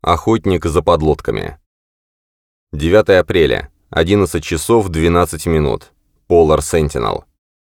Охотник за подлодками. 9 апреля, 11 часов 12 минут. Polar Sentinel.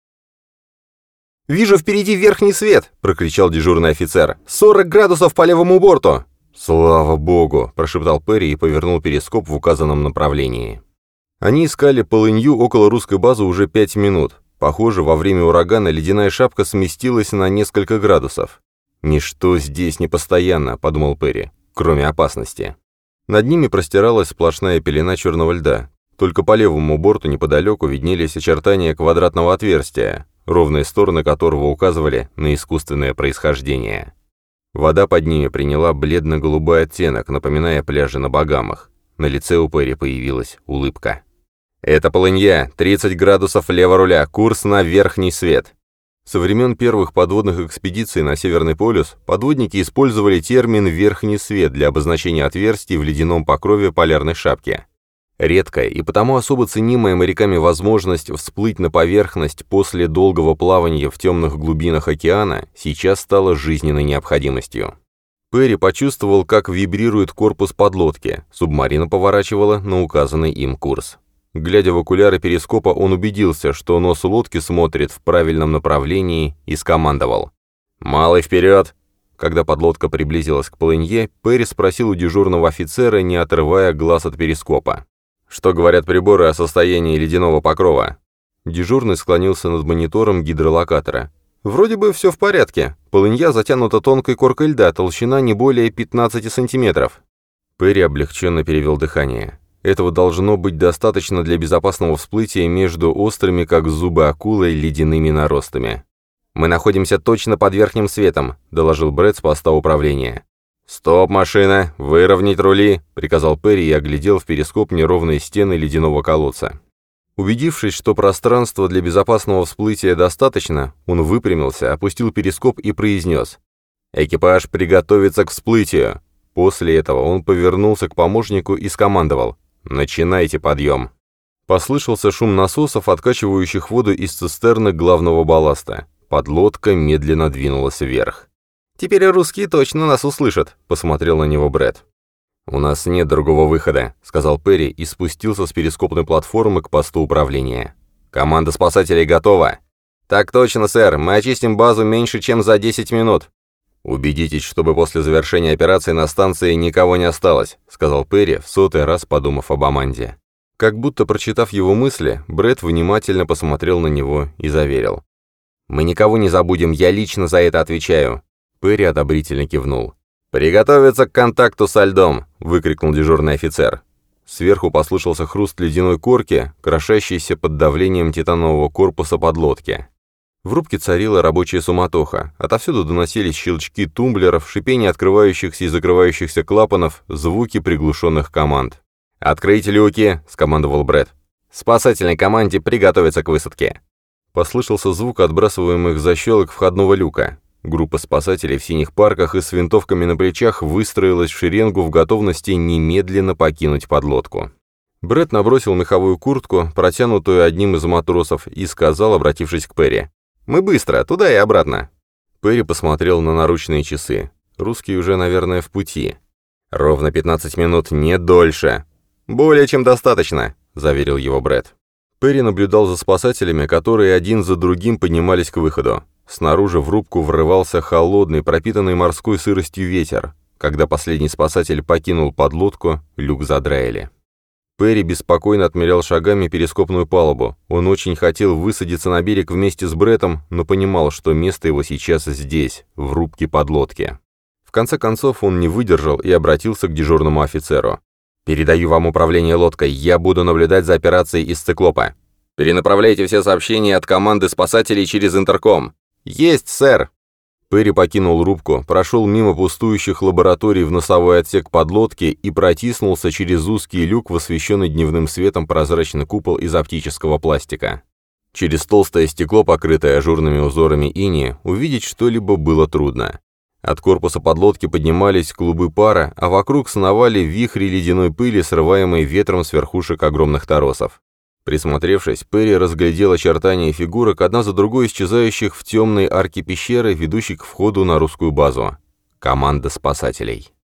«Вижу впереди верхний свет!» — прокричал дежурный офицер. «40 градусов по левому борту!» «Слава богу!» — прошептал Перри и повернул перископ в указанном направлении. Они искали полынью около русской базы уже 5 минут. Похоже, во время урагана ледяная шапка сместилась на несколько градусов. «Ничто здесь не постоянно», — подумал Перри, — «кроме опасности». Над ними простиралась сплошная пелена черного льда. Только по левому борту неподалеку виднелись очертания квадратного отверстия, ровные стороны которого указывали на искусственное происхождение. Вода под ними приняла бледно-голубой оттенок, напоминая пляжи на Багамах. На лице у Перри появилась улыбка. «Это полынья, 30 градусов лево руля, курс на верхний свет». Со времен первых подводных экспедиций на Северный полюс подводники использовали термин «верхний свет» для обозначения отверстий в ледяном покрове полярной шапки. Редкая и потому особо ценимая моряками возможность всплыть на поверхность после долгого плавания в темных глубинах океана сейчас стала жизненной необходимостью. Перри почувствовал, как вибрирует корпус подлодки, субмарина поворачивала на указанный им курс. Глядя в окуляры перископа, он убедился, что нос лодки смотрит в правильном направлении, и скомандовал: «Малый, вперед!». Когда подлодка приблизилась к полынье, Перри спросил у дежурного офицера, не отрывая глаз от перископа: «Что говорят приборы о состоянии ледяного покрова?» Дежурный склонился над монитором гидролокатора. «Вроде бы все в порядке. Полынья затянута тонкой коркой льда, толщина не более 15 сантиметров». Перри облегченно перевел дыхание. Этого должно быть достаточно для безопасного всплытия между острыми, как зубы акулы, ледяными наростами. «Мы находимся точно под верхним светом», — доложил Брэд с поста управления. «Стоп, машина! Выровнять рули!» — приказал Перри и оглядел в перископ неровные стены ледяного колодца. Убедившись, что пространства для безопасного всплытия достаточно, он выпрямился, опустил перископ и произнес: «Экипаж приготовится к всплытию». После этого он повернулся к помощнику и скомандовал: «Начинайте подъем». Послышался шум насосов, откачивающих воду из цистерны главного балласта. Подлодка медленно двинулась вверх. «Теперь русские точно нас услышат», — посмотрел на него Брэд. «У нас нет другого выхода», — сказал Перри и спустился с перископной платформы к посту управления. «Команда спасателей готова». «Так точно, сэр. Мы очистим базу меньше, чем за 10 минут». «Убедитесь, чтобы после завершения операции на станции никого не осталось», — сказал Перри, в 100-й раз подумав об Аманде. Как будто прочитав его мысли, Брэд внимательно посмотрел на него и заверил: «Мы никого не забудем, я лично за это отвечаю». Перри одобрительно кивнул. «Приготовиться к контакту со льдом!» — выкрикнул дежурный офицер. Сверху послышался хруст ледяной корки, крошащейся под давлением титанового корпуса подлодки. В рубке царила рабочая суматоха. Отовсюду доносились щелчки тумблеров, шипение открывающихся и закрывающихся клапанов, звуки приглушенных команд. «Открыть люки!» — скомандовал Брэд. «Спасательной команде приготовиться к высадке!» Послышался звук отбрасываемых защелок входного люка. Группа спасателей в синих парках и с винтовками на плечах выстроилась в шеренгу в готовности немедленно покинуть подлодку. Брэд набросил меховую куртку, протянутую одним из матросов, и сказал, обратившись к Перри: «Мы быстро, туда и обратно». Перри посмотрел на наручные часы. Русские уже, наверное, в пути. «Ровно 15 минут, не дольше». «Более чем достаточно», — заверил его Брэд. Перри наблюдал за спасателями, которые один за другим поднимались к выходу. Снаружи в рубку врывался холодный, пропитанный морской сыростью ветер. Когда последний спасатель покинул подлодку, люк задраили. Перри беспокойно отмерял шагами перископную палубу. Он очень хотел высадиться на берег вместе с Брэттом, но понимал, что место его сейчас здесь, в рубке подлодки. В конце концов он не выдержал и обратился к дежурному офицеру. «Передаю вам управление лодкой, я буду наблюдать за операцией из циклопа. Перенаправляйте все сообщения от команды спасателей через интерком». «Есть, сэр!» Перри покинул рубку, прошел мимо пустующих лабораторий в носовой отсек подлодки и протиснулся через узкий люк в освещенный дневным светом прозрачный купол из оптического пластика. Через толстое стекло, покрытое ажурными узорами инея, увидеть что-либо было трудно. От корпуса подлодки поднимались клубы пара, а вокруг сновали вихри ледяной пыли, срываемые ветром с верхушек огромных торосов. Присмотревшись, Перри разглядел очертания фигурок, одна за другой исчезающих в темной арке пещеры, ведущей к входу на русскую базу. Команда спасателей.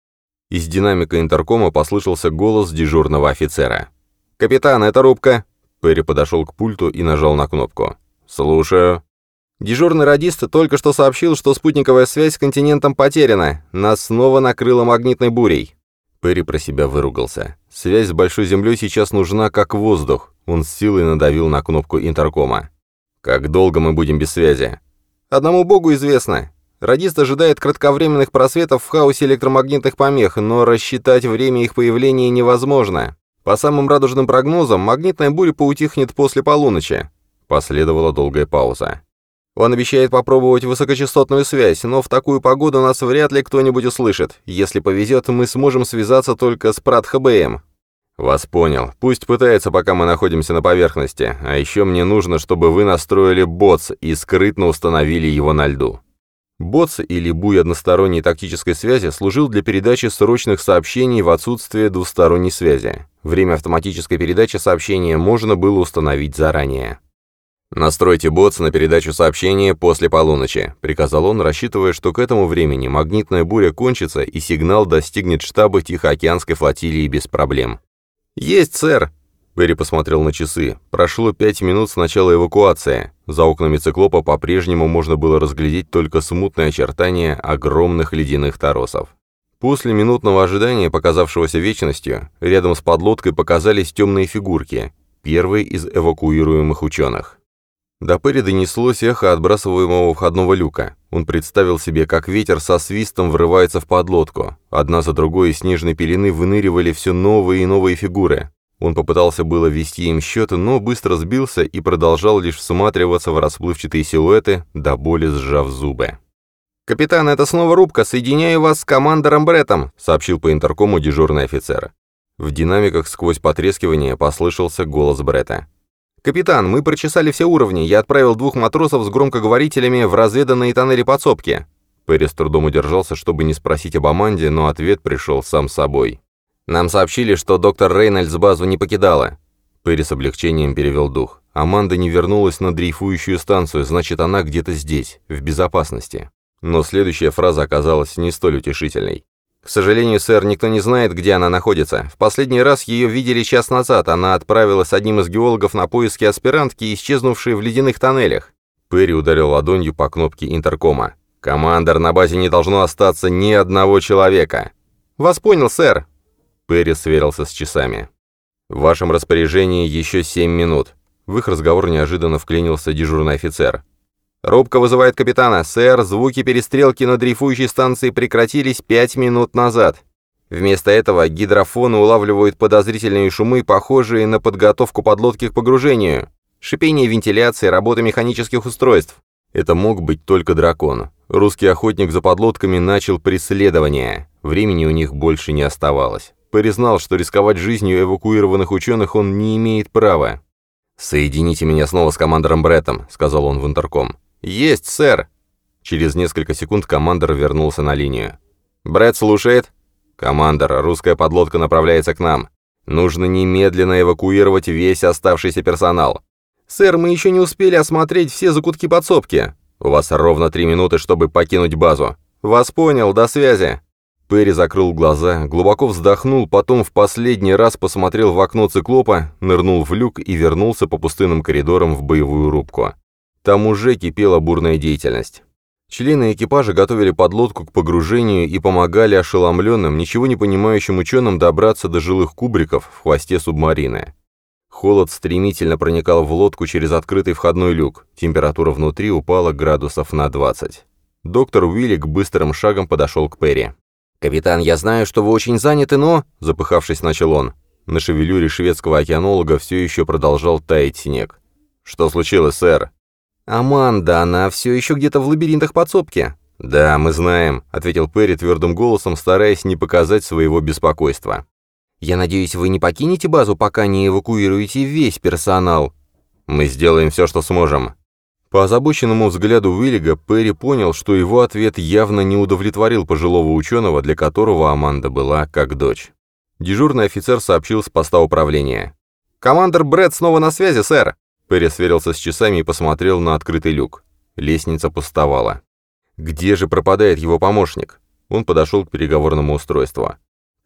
Из динамика интеркома послышался голос дежурного офицера. «Капитан, это рубка!» Перри подошел к пульту и нажал на кнопку. «Слушаю». «Дежурный радист только что сообщил, что спутниковая связь с континентом потеряна. Нас снова накрыло магнитной бурей». Перри про себя выругался. Связь с Большой Землей сейчас нужна как воздух. Он с силой надавил на кнопку интеркома. «Как долго мы будем без связи?» «Одному богу известно. Радист ожидает кратковременных просветов в хаосе электромагнитных помех, но рассчитать время их появления невозможно. По самым радужным прогнозам, магнитная буря поутихнет после полуночи». Последовала долгая пауза. «Он обещает попробовать высокочастотную связь, но в такую погоду нас вряд ли кто-нибудь услышит. Если повезет, мы сможем связаться только с Пратх-БМ». «Вас понял. Пусть пытается, пока мы находимся на поверхности. А еще мне нужно, чтобы вы настроили БОЦ и скрытно установили его на льду». БОЦ, или буй односторонней тактической связи, служил для передачи срочных сообщений в отсутствие двусторонней связи. Время автоматической передачи сообщения можно было установить заранее. «Настройте БОЦ на передачу сообщения после полуночи», — приказал он, рассчитывая, что к этому времени магнитная буря кончится и сигнал достигнет штаба Тихоокеанской флотилии без проблем. «Есть, сэр!» Перри посмотрел на часы. Прошло 5 минут с начала эвакуации. За окнами циклопа по-прежнему можно было разглядеть только смутные очертания огромных ледяных торосов. После минутного ожидания, показавшегося вечностью, рядом с подлодкой показались темные фигурки, первые из эвакуируемых ученых. До Перри донеслось эхо отбрасываемого входного люка. Он представил себе, как ветер со свистом врывается в подлодку. Одна за другой из снежной пелены выныривали все новые и новые фигуры. Он попытался было вести им счет, но быстро сбился и продолжал лишь всматриваться в расплывчатые силуэты, до боли сжав зубы. «Капитан, это снова рубка, соединяю вас с командором Бреттом», сообщил по интеркому дежурный офицер. В динамиках сквозь потрескивание послышался голос Бретта. «Капитан, мы прочесали все уровни, я отправил 2 матросов с громкоговорителями в разведанные тоннели подсобки». Перри с трудом удержался, чтобы не спросить об Аманде, но ответ пришел сам собой. «Нам сообщили, что доктор Рейнольдс базу не покидала». Перри с облегчением перевел дух. Аманда не вернулась на дрейфующую станцию, значит, она где-то здесь, в безопасности. Но следующая фраза оказалась не столь утешительной. «К сожалению, сэр, никто не знает, где она находится. В последний раз ее видели час назад. Она отправилась с одним из геологов на поиски аспирантки, исчезнувшей в ледяных тоннелях». Перри ударил ладонью по кнопке интеркома. «Командор, на базе не должно остаться ни одного человека». «Вас понял, сэр». Перри сверился с часами. «В вашем распоряжении еще 7 минут». В их разговор неожиданно вклинился дежурный офицер. «Рубка вызывает капитана. Сэр, звуки перестрелки на дрейфующей станции прекратились 5 минут назад. Вместо этого гидрофоны улавливают подозрительные шумы, похожие на подготовку подлодки к погружению. Шипение вентиляции, работа механических устройств». Это мог быть только дракон. Русский охотник за подлодками начал преследование. Времени у них больше не оставалось. Перри знал, что рисковать жизнью эвакуированных ученых он не имеет права. «Соедините меня снова с командором Бреттом», — сказал он в интерком. «Есть, сэр!» Через несколько секунд командор вернулся на линию. «Бретт слушает?» «Командор, русская подлодка направляется к нам. Нужно немедленно эвакуировать весь оставшийся персонал». «Сэр, мы еще не успели осмотреть все закутки подсобки». «У вас ровно 3 минуты, чтобы покинуть базу». «Вас понял, до связи». Перри закрыл глаза, глубоко вздохнул, потом в последний раз посмотрел в окно циклопа, нырнул в люк и вернулся по пустынным коридорам в боевую рубку. Там уже кипела бурная деятельность. Члены экипажа готовили подлодку к погружению и помогали ошеломленным, ничего не понимающим ученым добраться до жилых кубриков в хвосте субмарины. Холод стремительно проникал в лодку через открытый входной люк, температура внутри упала градусов на 20. Доктор Уиллик быстрым шагом подошел к Перри. «Капитан, я знаю, что вы очень заняты, но...» — запыхавшись, начал он. На шевелюре шведского океанолога все еще продолжал таять снег. «Что случилось, сэр?» «Аманда, она все еще где-то в лабиринтах подсобки». «Да, мы знаем», — ответил Перри твердым голосом, стараясь не показать своего беспокойства. «Я надеюсь, вы не покинете базу, пока не эвакуируете весь персонал». «Мы сделаем все, что сможем». По озабоченному взгляду Уиллига Перри понял, что его ответ явно не удовлетворил пожилого ученого, для которого Аманда была как дочь. Дежурный офицер сообщил с поста управления. «Командор Бретт снова на связи, сэр». Перри сверился с часами и посмотрел на открытый люк. Лестница пустовала. Где же пропадает его помощник? Он подошел к переговорному устройству.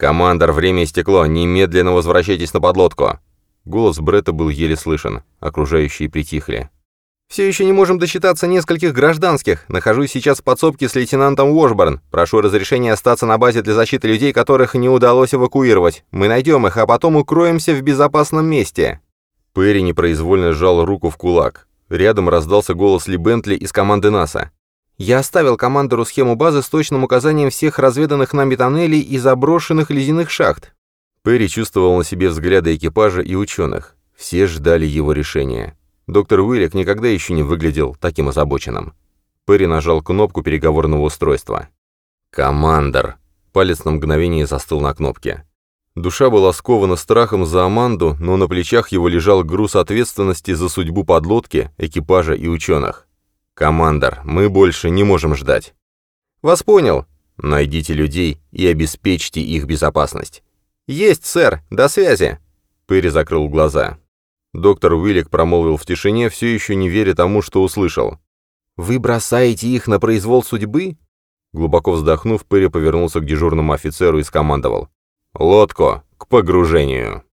«Командор, время истекло, немедленно возвращайтесь на подлодку!» Голос Бретта был еле слышен, окружающие притихли. «Все еще не можем досчитаться нескольких гражданских. Нахожусь сейчас в подсобке с лейтенантом Уошборн. Прошу разрешения остаться на базе для защиты людей, которых не удалось эвакуировать. Мы найдем их, а потом укроемся в безопасном месте». Перри непроизвольно сжал руку в кулак. Рядом раздался голос Ли Бентли из команды НАСА. «Я оставил командору схему базы с точным указанием всех разведанных нами тоннелей и заброшенных ледяных шахт». Перри чувствовал на себе взгляды экипажа и ученых. Все ждали его решения. Доктор Уиллик никогда еще не выглядел таким озабоченным. Перри нажал кнопку переговорного устройства. «Командор!» Палец на мгновение застыл на кнопке. Душа была скована страхом за Аманду, но на плечах его лежал груз ответственности за судьбу подлодки, экипажа и ученых. «Командор, мы больше не можем ждать». «Вас понял. Найдите людей и обеспечьте их безопасность». «Есть, сэр. До связи». Перри закрыл глаза. Доктор Уиллик промолвил в тишине, все еще не веря тому, что услышал. «Вы бросаете их на произвол судьбы?» Глубоко вздохнув, Перри повернулся к дежурному офицеру и скомандовал. «Лодку к погружению».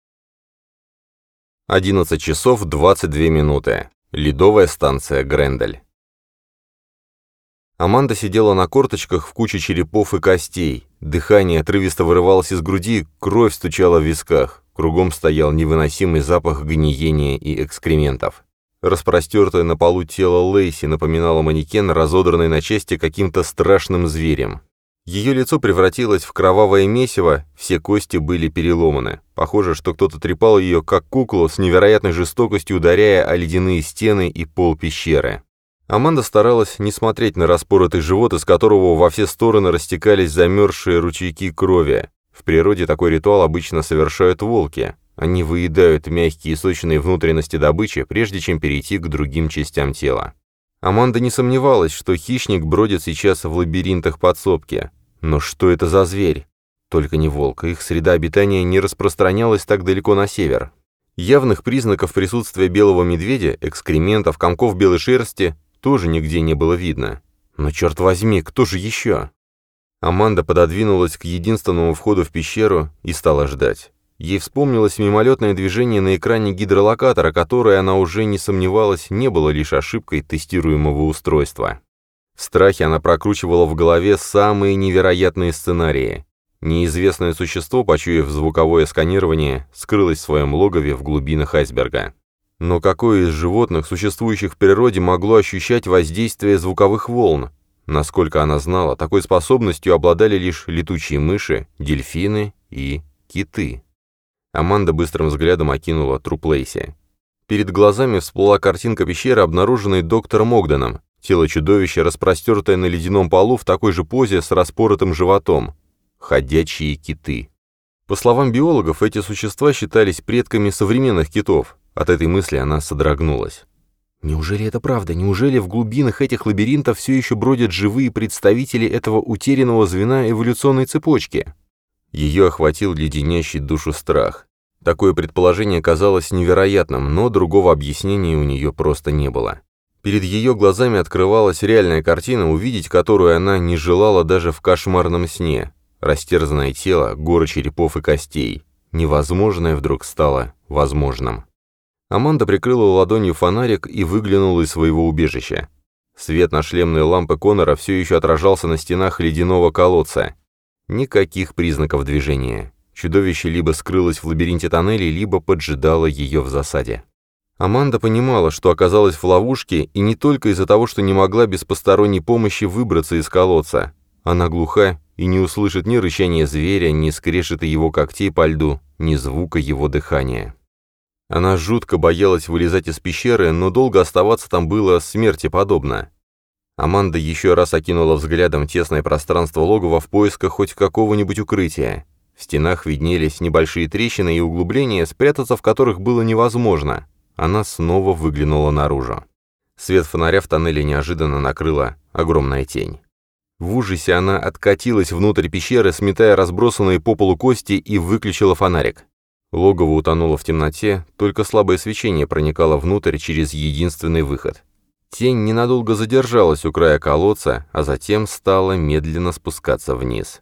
11 часов 22 минуты. Ледовая станция Грендель. Аманда сидела на корточках в куче черепов и костей. Дыхание отрывисто вырывалось из груди, кровь стучала в висках. Кругом стоял невыносимый запах гниения и экскрементов. Распростертое на полу тело Лейси напоминало манекен, разодранный на части каким-то страшным зверем. Ее лицо превратилось в кровавое месиво, все кости были переломаны. Похоже, что кто-то трепал ее, как куклу, с невероятной жестокостью ударяя о ледяные стены и пол пещеры. Аманда старалась не смотреть на распоротый живот, из которого во все стороны растекались замерзшие ручейки крови. В природе такой ритуал обычно совершают волки. Они выедают мягкие и сочные внутренности добычи, прежде чем перейти к другим частям тела. Аманда не сомневалась, что хищник бродит сейчас в лабиринтах подсобки. Но что это за зверь? Только не волк, их среда обитания не распространялась так далеко на север. Явных признаков присутствия белого медведя, экскрементов, комков белой шерсти тоже нигде не было видно. Но черт возьми, кто же еще? Аманда пододвинулась к единственному входу в пещеру и стала ждать. Ей вспомнилось мимолетное движение на экране гидролокатора, которое, она уже не сомневалась, не было лишь ошибкой тестируемого устройства. В страхе она прокручивала в голове самые невероятные сценарии. Неизвестное существо, почуяв звуковое сканирование, скрылось в своем логове в глубинах айсберга. Но какое из животных, существующих в природе, могло ощущать воздействие звуковых волн? Насколько она знала, такой способностью обладали лишь летучие мыши, дельфины и киты. Аманда быстрым взглядом окинула труп Лейси. Перед глазами всплыла картинка пещеры, обнаруженной доктором Огденом. Тело чудовища, распростертое на ледяном полу в такой же позе с распоротым животом. Ходячие киты. По словам биологов, эти существа считались предками современных китов. От этой мысли она содрогнулась. Неужели это правда? Неужели в глубинах этих лабиринтов все еще бродят живые представители этого утерянного звена эволюционной цепочки? Ее охватил леденящий душу страх. Такое предположение казалось невероятным, но другого объяснения у нее просто не было. Перед ее глазами открывалась реальная картина, увидеть которую она не желала даже в кошмарном сне. Растерзанное тело, горы черепов и костей. Невозможное вдруг стало возможным. Аманда прикрыла ладонью фонарик и выглянула из своего убежища. Свет на шлемной лампы Коннора все еще отражался на стенах ледяного колодца. Никаких признаков движения. Чудовище либо скрылось в лабиринте тоннелей, либо поджидало ее в засаде. Аманда понимала, что оказалась в ловушке, и не только из-за того, что не могла без посторонней помощи выбраться из колодца. Она глуха и не услышит ни рычания зверя, ни скрежета его когтей по льду, ни звука его дыхания. Она жутко боялась вылезать из пещеры, но долго оставаться там было смерти подобно. Аманда еще раз окинула взглядом тесное пространство логова в поисках хоть какого-нибудь укрытия. В стенах виднелись небольшие трещины и углубления, спрятаться в которых было невозможно. Она снова выглянула наружу. Свет фонаря в тоннеле неожиданно накрыла огромная тень. В ужасе она откатилась внутрь пещеры, сметая разбросанные по полу кости, и выключила фонарик. Логово утонуло в темноте, только слабое свечение проникало внутрь через единственный выход. Тень ненадолго задержалась у края колодца, а затем стала медленно спускаться вниз.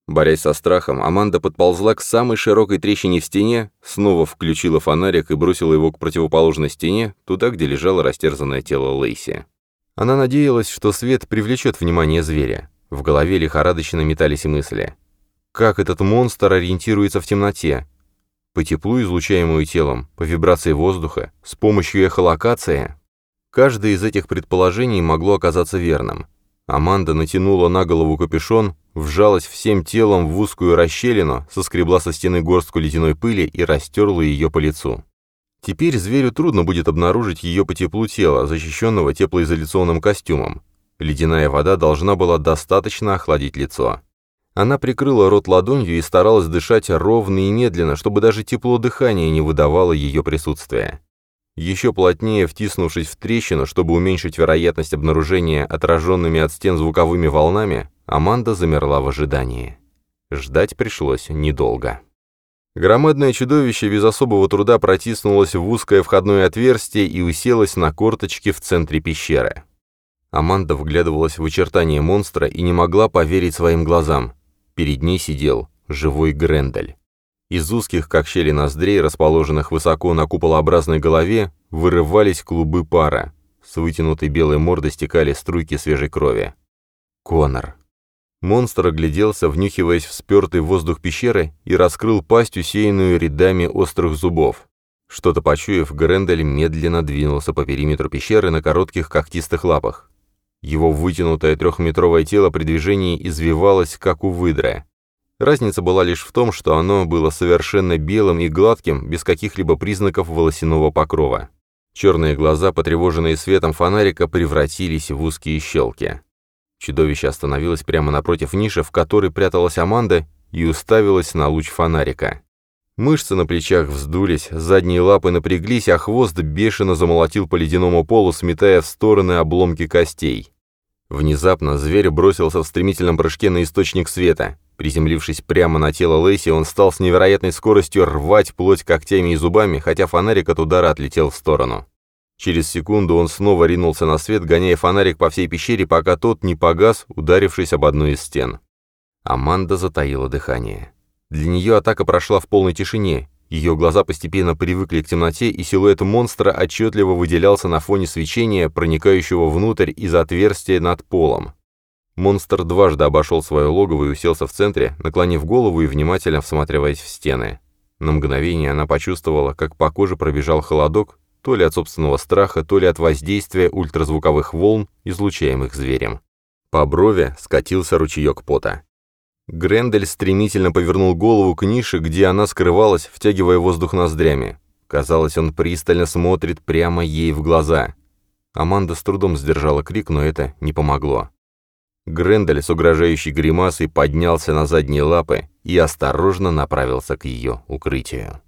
Борясь со страхом, Аманда подползла к самой широкой трещине в стене, снова включила фонарик и бросила его к противоположной стене, туда, где лежало растерзанное тело Лейси. Она надеялась, что свет привлечет внимание зверя. В голове лихорадочно метались мысли. Как этот монстр ориентируется в темноте? По теплу, излучаемому телом, по вибрации воздуха, с помощью эхолокации? Каждое из этих предположений могло оказаться верным. Аманда натянула на голову капюшон, вжалась всем телом в узкую расщелину, соскребла со стены горстку ледяной пыли и растерла ее по лицу. Теперь зверю трудно будет обнаружить ее по теплу тела, защищенного теплоизоляционным костюмом. Ледяная вода должна была достаточно охладить лицо. Она прикрыла рот ладонью и старалась дышать ровно и медленно, чтобы даже тепло дыхания не выдавало ее присутствия. Еще плотнее втиснувшись в трещину, чтобы уменьшить вероятность обнаружения отраженными от стен звуковыми волнами, Аманда замерла в ожидании. Ждать пришлось недолго. Громадное чудовище без особого труда протиснулось в узкое входное отверстие и уселось на корточки в центре пещеры. Аманда вглядывалась в очертания монстра и не могла поверить своим глазам. Перед ней сидел живой Грендель. Из узких, как щели ноздрей, расположенных высоко на куполообразной голове, вырывались клубы пара. С вытянутой белой морды стекали струйки свежей крови. Конор. Монстр огляделся, внюхиваясь в спертый воздух пещеры, и раскрыл пасть, усеянную рядами острых зубов. Что-то почуяв, Грендель медленно двинулся по периметру пещеры на коротких когтистых лапах. Его вытянутое 3-метровое тело при движении извивалось, как у выдры. Разница была лишь в том, что оно было совершенно белым и гладким, без каких-либо признаков волосяного покрова. Черные глаза, потревоженные светом фонарика, превратились в узкие щелки. Чудовище остановилось прямо напротив ниши, в которой пряталась Аманда, и уставилось на луч фонарика. Мышцы на плечах вздулись, задние лапы напряглись, а хвост бешено замолотил по ледяному полу, сметая в стороны обломки костей. Внезапно зверь бросился в стремительном прыжке на источник света. Приземлившись прямо на тело Лейси, он стал с невероятной скоростью рвать плоть когтями и зубами, хотя фонарик от удара отлетел в сторону. Через секунду он снова ринулся на свет, гоняя фонарик по всей пещере, пока тот не погас, ударившись об одну из стен. Аманда затаила дыхание. Для нее атака прошла в полной тишине. Ее глаза постепенно привыкли к темноте, и силуэт монстра отчетливо выделялся на фоне свечения, проникающего внутрь из отверстия над полом. Монстр дважды обошел свое логово и уселся в центре, наклонив голову и внимательно всматриваясь в стены. На мгновение она почувствовала, как по коже пробежал холодок, то ли от собственного страха, то ли от воздействия ультразвуковых волн, излучаемых зверем. По брови скатился ручеек пота. Грендель стремительно повернул голову к нише, где она скрывалась, втягивая воздух ноздрями. Казалось, он пристально смотрит прямо ей в глаза. Аманда с трудом сдержала крик, но это не помогло. Грендель с угрожающей гримасой поднялся на задние лапы и осторожно направился к ее укрытию.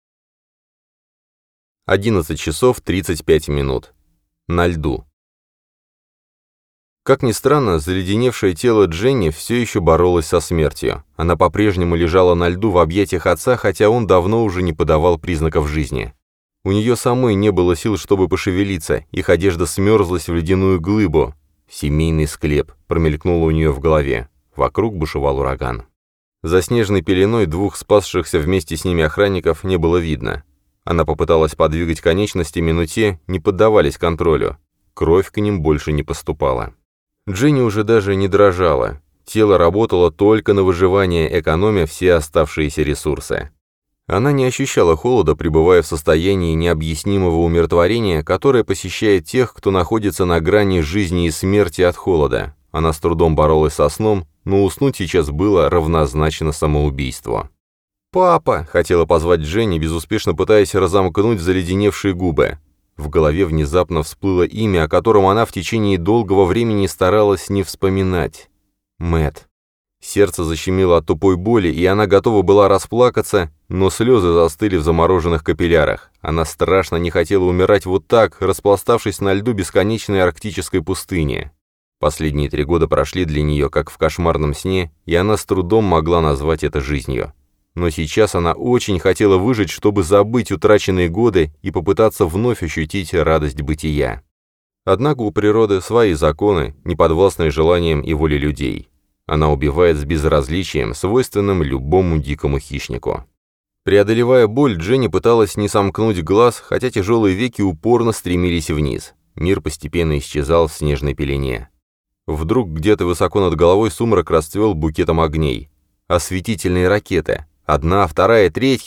11 часов 35 минут. На льду. Как ни странно, заледеневшее тело Дженни все еще боролось со смертью. Она по-прежнему лежала на льду в объятиях отца, хотя он давно уже не подавал признаков жизни. У нее самой не было сил, чтобы пошевелиться, их одежда смерзлась в ледяную глыбу. «Семейный склеп» промелькнуло у нее в голове. Вокруг бушевал ураган. За снежной пеленой 2 спасшихся вместе с ними охранников не было видно. Она попыталась подвигать конечностями, но те не поддавались контролю. Кровь к ним больше не поступала. Дженни уже даже не дрожала. Тело работало только на выживание, экономя все оставшиеся ресурсы. Она не ощущала холода, пребывая в состоянии необъяснимого умиротворения, которое посещает тех, кто находится на грани жизни и смерти от холода. Она с трудом боролась со сном, но уснуть сейчас было равнозначно самоубийству. «Папа!» — хотела позвать Дженни, безуспешно пытаясь разомкнуть заледеневшие губы. В голове внезапно всплыло имя, о котором она в течение долгого времени старалась не вспоминать. Мэтт. Сердце защемило от тупой боли, и она готова была расплакаться, но слезы застыли в замороженных капиллярах. Она страшно не хотела умирать вот так, распластавшись на льду бесконечной арктической пустыни. Последние 3 года прошли для нее, как в кошмарном сне, и она с трудом могла назвать это жизнью. Но сейчас она очень хотела выжить, чтобы забыть утраченные годы и попытаться вновь ощутить радость бытия. Однако у природы свои законы, не подвластные желаниям и воле людей. Она убивает с безразличием, свойственным любому дикому хищнику. Преодолевая боль, Дженни пыталась не сомкнуть глаз, хотя тяжелые веки упорно стремились вниз. Мир постепенно исчезал в снежной пелене. Вдруг где-то высоко над головой сумрак расцвел букетом огней. Осветительные ракеты. 1, 2, 3,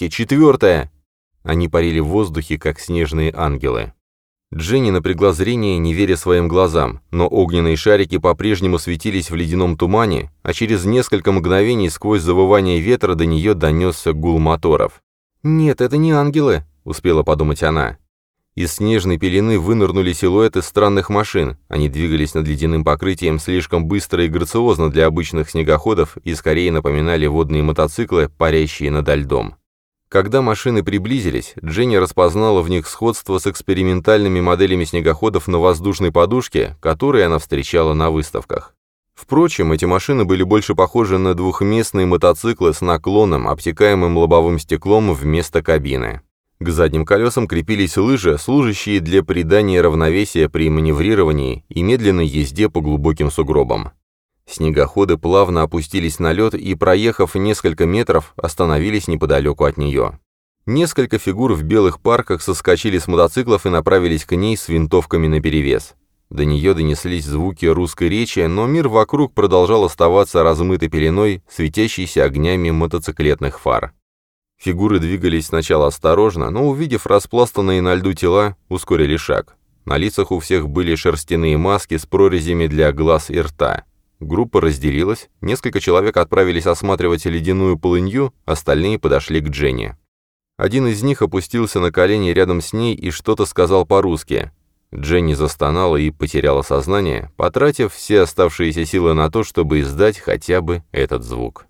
4. Они парили в воздухе, как снежные ангелы. Дженни напрягла зрение, не веря своим глазам, но огненные шарики по-прежнему светились в ледяном тумане, а через несколько мгновений сквозь завывание ветра до нее донесся гул моторов. «Нет, это не ангелы», — успела подумать она. Из снежной пелены вынырнули силуэты странных машин. Они двигались над ледяным покрытием слишком быстро и грациозно для обычных снегоходов и скорее напоминали водные мотоциклы, парящие над льдом. Когда машины приблизились, Дженни распознала в них сходство с экспериментальными моделями снегоходов на воздушной подушке, которые она встречала на выставках. Впрочем, эти машины были больше похожи на двухместные мотоциклы с наклоном, обтекаемым лобовым стеклом вместо кабины. К задним колесам крепились лыжи, служащие для придания равновесия при маневрировании и медленной езде по глубоким сугробам. Снегоходы плавно опустились на лед и, проехав несколько метров, остановились неподалеку от нее. Несколько фигур в белых парках соскочили с мотоциклов и направились к ней с винтовками наперевес. До нее донеслись звуки русской речи, но мир вокруг продолжал оставаться размытой пеленой, светящейся огнями мотоциклетных фар. Фигуры двигались сначала осторожно, но, увидев распластанные на льду тела, ускорили шаг. На лицах у всех были шерстяные маски с прорезями для глаз и рта. Группа разделилась, несколько человек отправились осматривать ледяную полынью, остальные подошли к Дженни. Один из них опустился на колени рядом с ней и что-то сказал по-русски. Дженни застонала и потеряла сознание, потратив все оставшиеся силы на то, чтобы издать хотя бы этот звук.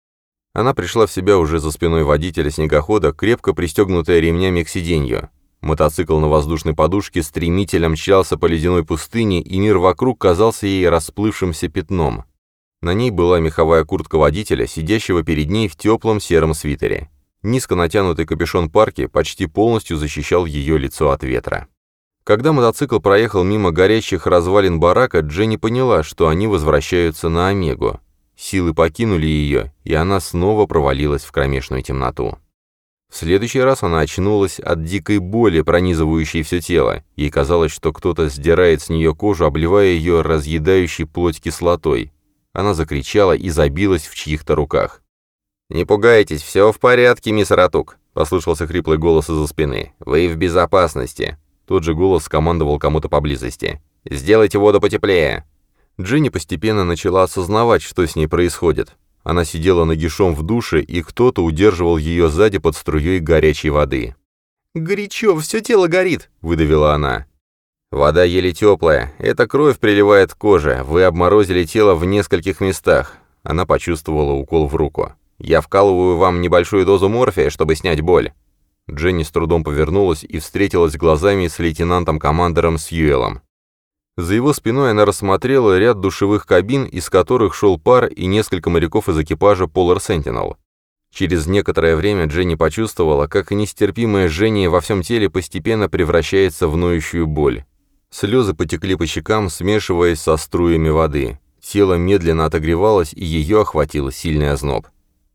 Она пришла в себя уже за спиной водителя снегохода, крепко пристегнутая ремнями к сиденью. Мотоцикл на воздушной подушке стремительно мчался по ледяной пустыне, и мир вокруг казался ей расплывшимся пятном. На ней была меховая куртка водителя, сидящего перед ней в теплом сером свитере. Низко натянутый капюшон парки почти полностью защищал ее лицо от ветра. Когда мотоцикл проехал мимо горящих развалин барака, Дженни поняла, что они возвращаются на Омегу. Силы покинули ее, и она снова провалилась в кромешную темноту. В следующий раз она очнулась от дикой боли, пронизывающей все тело. Ей казалось, что кто-то сдирает с нее кожу, обливая ее разъедающей плоть кислотой. Она закричала и забилась в чьих-то руках. «Не пугайтесь, все в порядке, мисс Ратук», — послышался хриплый голос из-за спины. «Вы в безопасности». Тот же голос скомандовал кому-то поблизости. «Сделайте воду потеплее». Дженни постепенно начала осознавать, что с ней происходит. Она сидела нагишом в душе, и кто-то удерживал ее сзади под струей горячей воды. «Горячо, все тело горит», — выдавила она. «Вода еле теплая, эта кровь приливает к коже, вы обморозили тело в нескольких местах». Она почувствовала укол в руку. «Я вкалываю вам небольшую дозу морфия, чтобы снять боль». Дженни с трудом повернулась и встретилась глазами с лейтенантом-командором Сьюэлом. За его спиной она рассмотрела ряд душевых кабин, из которых шел пар, и несколько моряков из экипажа Polar Sentinel. Через некоторое время Дженни почувствовала, как нестерпимое жжение во всем теле постепенно превращается в ноющую боль. Слезы потекли по щекам, смешиваясь со струями воды. Тело медленно отогревалось, и ее охватил сильный озноб.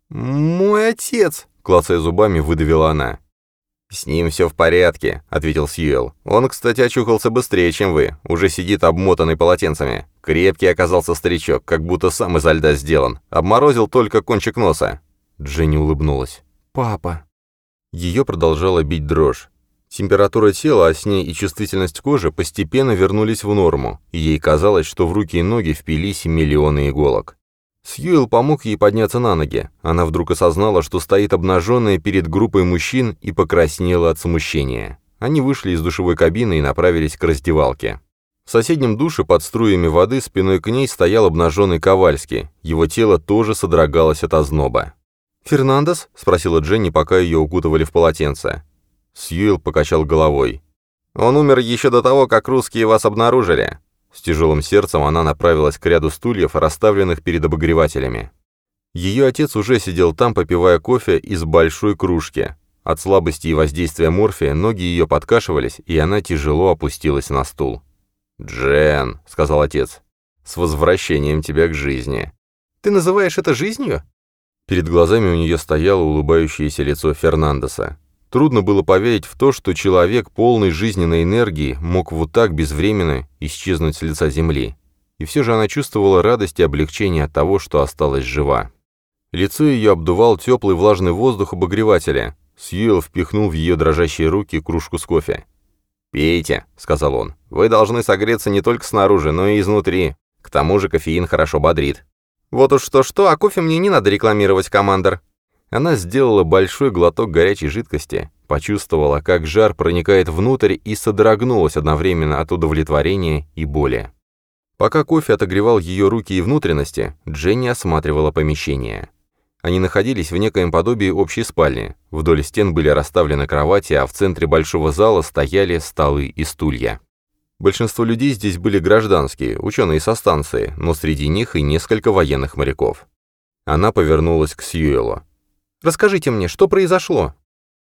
«Мой отец!» — клацая зубами, выдавила она. «С ним все в порядке», — ответил Сьюэлл. «Он, кстати, очухался быстрее, чем вы. Уже сидит обмотанный полотенцами. Крепкий оказался старичок, как будто сам изо льда сделан. Обморозил только кончик носа». Дженни улыбнулась. «Папа». Ее продолжала бить дрожь. Температура тела, а с ней и чувствительность кожи постепенно вернулись в норму, и ей казалось, что в руки и ноги впились миллионы иголок. Сьюэлл помог ей подняться на ноги. Она вдруг осознала, что стоит обнаженная перед группой мужчин, и покраснела от смущения. Они вышли из душевой кабины и направились к раздевалке. В соседнем душе под струями воды спиной к ней стоял обнаженный Ковальский. Его тело тоже содрогалось от озноба. «Фернандес?» — спросила Дженни, пока ее укутывали в полотенце. Сьюэлл покачал головой. «Он умер еще до того, как русские вас обнаружили». С тяжелым сердцем она направилась к ряду стульев, расставленных перед обогревателями. Ее отец уже сидел там, попивая кофе из большой кружки. От слабости и воздействия морфия ноги ее подкашивались, и она тяжело опустилась на стул. «Джен», — сказал отец, — «с возвращением тебя к жизни». Ты называешь это жизнью?» Перед глазами у нее стояло улыбающееся лицо Фернандеса. Трудно было поверить в то, что человек, полный жизненной энергии, мог вот так безвременно исчезнуть с лица земли. И все же она чувствовала радость и облегчение от того, что осталась жива. Лицо ее обдувал теплый влажный воздух обогревателя. Сьюэлл впихнул в ее дрожащие руки кружку с кофе. «Пейте», — сказал он. «Вы должны согреться не только снаружи, но и изнутри. К тому же кофеин хорошо бодрит». «Вот уж что-что, а кофе мне не надо рекламировать, командор». Она сделала большой глоток горячей жидкости, почувствовала, как жар проникает внутрь и содрогнулась одновременно от удовлетворения и боли. Пока кофе отогревал ее руки и внутренности, Дженни осматривала помещение. Они находились в некоем подобии общей спальни. Вдоль стен были расставлены кровати, а в центре большого зала стояли столы и стулья. Большинство людей здесь были гражданские, ученые со станции, но среди них и несколько военных моряков. Она повернулась к Сьюэллу. «Расскажите мне, что произошло?»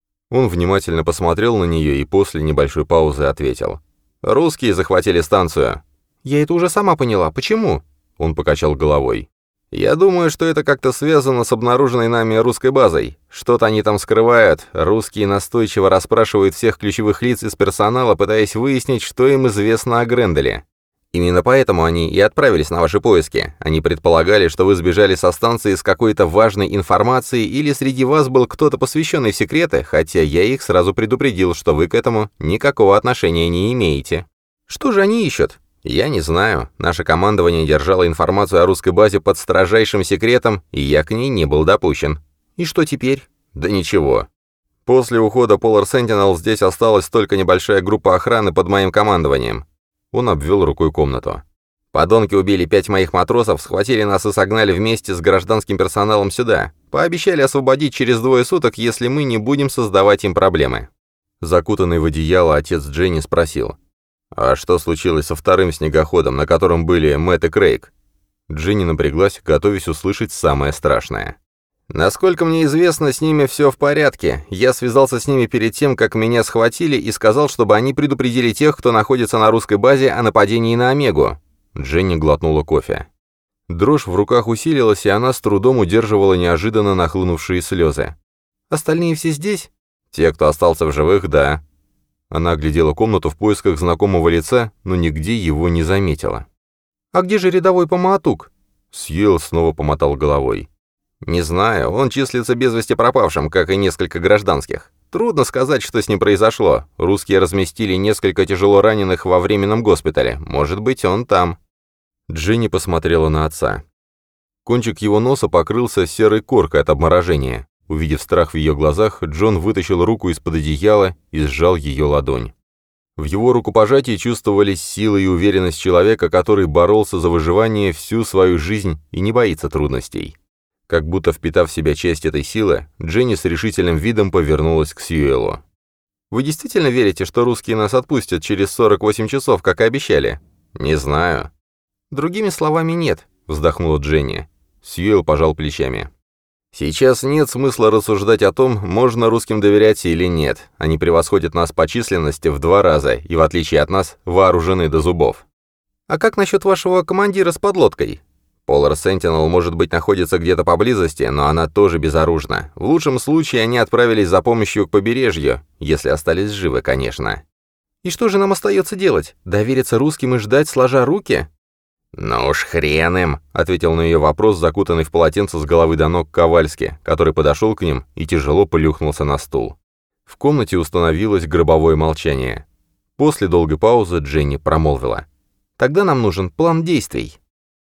Он внимательно посмотрел на нее и после небольшой паузы ответил. «Русские захватили станцию». «Я это уже сама поняла. Почему?» Он покачал головой. «Я думаю, что это как-то связано с обнаруженной нами русской базой. Что-то они там скрывают. Русские настойчиво расспрашивают всех ключевых лиц из персонала, пытаясь выяснить, что им известно о Гренделе. Именно поэтому они и отправились на ваши поиски. Они предполагали, что вы сбежали со станции с какой-то важной информацией или среди вас был кто-то посвященный в секреты, хотя я их сразу предупредил, что вы к этому никакого отношения не имеете. Что же они ищут? Я не знаю. Наше командование держало информацию о русской базе под строжайшим секретом, и я к ней не был допущен. И что теперь? Да ничего. После ухода Polar Sentinel здесь осталась только небольшая группа охраны под моим командованием. Он обвел рукой комнату. Подонки убили 5 моих матросов, схватили нас и согнали вместе с гражданским персоналом сюда. Пообещали освободить через 2 суток, если мы не будем создавать им проблемы. Закутанный в одеяло отец Дженни спросил. «А что случилось со вторым снегоходом, на котором были Мэтт и Крейг?» Дженни напряглась, готовясь услышать самое страшное. «Насколько мне известно, с ними все в порядке. Я связался с ними перед тем, как меня схватили, и сказал, чтобы они предупредили тех, кто находится на русской базе, о нападении на Омегу». Дженни глотнула кофе. Дрожь в руках усилилась, и она с трудом удерживала неожиданно нахлынувшие слезы. «Остальные все здесь?» «Те, кто остался в живых, да». Она оглядела комнату в поисках знакомого лица, но нигде его не заметила. «А где же рядовой Помаатук?» Сьюэлл снова помотал головой. «Не знаю, он числится без вести пропавшим, как и несколько гражданских. Трудно сказать, что с ним произошло. Русские разместили несколько тяжело раненых во временном госпитале. Может быть, он там». Дженни посмотрела на отца. Кончик его носа покрылся серой коркой от обморожения. Увидев страх в ее глазах, Джон вытащил руку из-под одеяла и сжал ее ладонь. В его рукопожатии чувствовались сила и уверенность человека, который боролся за выживание всю свою жизнь и не боится трудностей. Как будто впитав в себя часть этой силы, Дженни с решительным видом повернулась к Сьюэллу. «Вы действительно верите, что русские нас отпустят через 48 часов, как и обещали?» «Не знаю». «Другими словами, нет», — вздохнула Дженни. Сьюэлл пожал плечами. «Сейчас нет смысла рассуждать о том, можно русским доверять или нет. Они превосходят нас по численности в 2 раза и, в отличие от нас, вооружены до зубов». «А как насчет вашего командира с подлодкой?» Polar Sentinel, может быть, находится где-то поблизости, но она тоже безоружна. В лучшем случае они отправились за помощью к побережью, если остались живы, конечно. «И что же нам остается делать? Довериться русским и ждать, сложа руки?» «Ну уж хрен им», — ответил на ее вопрос, закутанный в полотенце с головы до ног Ковальски, который подошел к ним и тяжело плюхнулся на стул. В комнате установилось гробовое молчание. После долгой паузы Дженни промолвила. «Тогда нам нужен план действий».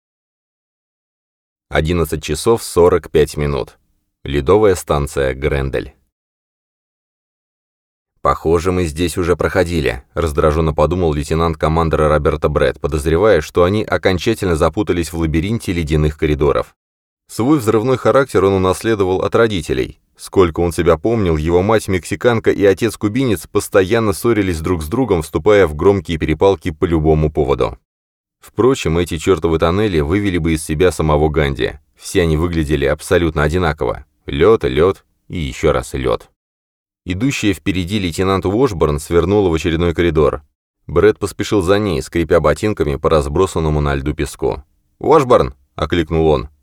11 часов 45 минут. Ледовая станция Грендель. «Похоже, мы здесь уже проходили», — раздраженно подумал лейтенант командора Роберто Бретт, подозревая, что они окончательно запутались в лабиринте ледяных коридоров. Свой взрывной характер он унаследовал от родителей. Сколько он себя помнил, его мать-мексиканка и отец-кубинец постоянно ссорились друг с другом, вступая в громкие перепалки по любому поводу. Впрочем, эти чертовы тоннели вывели бы из себя самого Ганди. Все они выглядели абсолютно одинаково. Лед и еще раз лед. Идущая впереди лейтенант Уошборн свернула в очередной коридор. Брэд поспешил за ней, скрипя ботинками по разбросанному на льду песку. «Уошборн!» — окликнул он.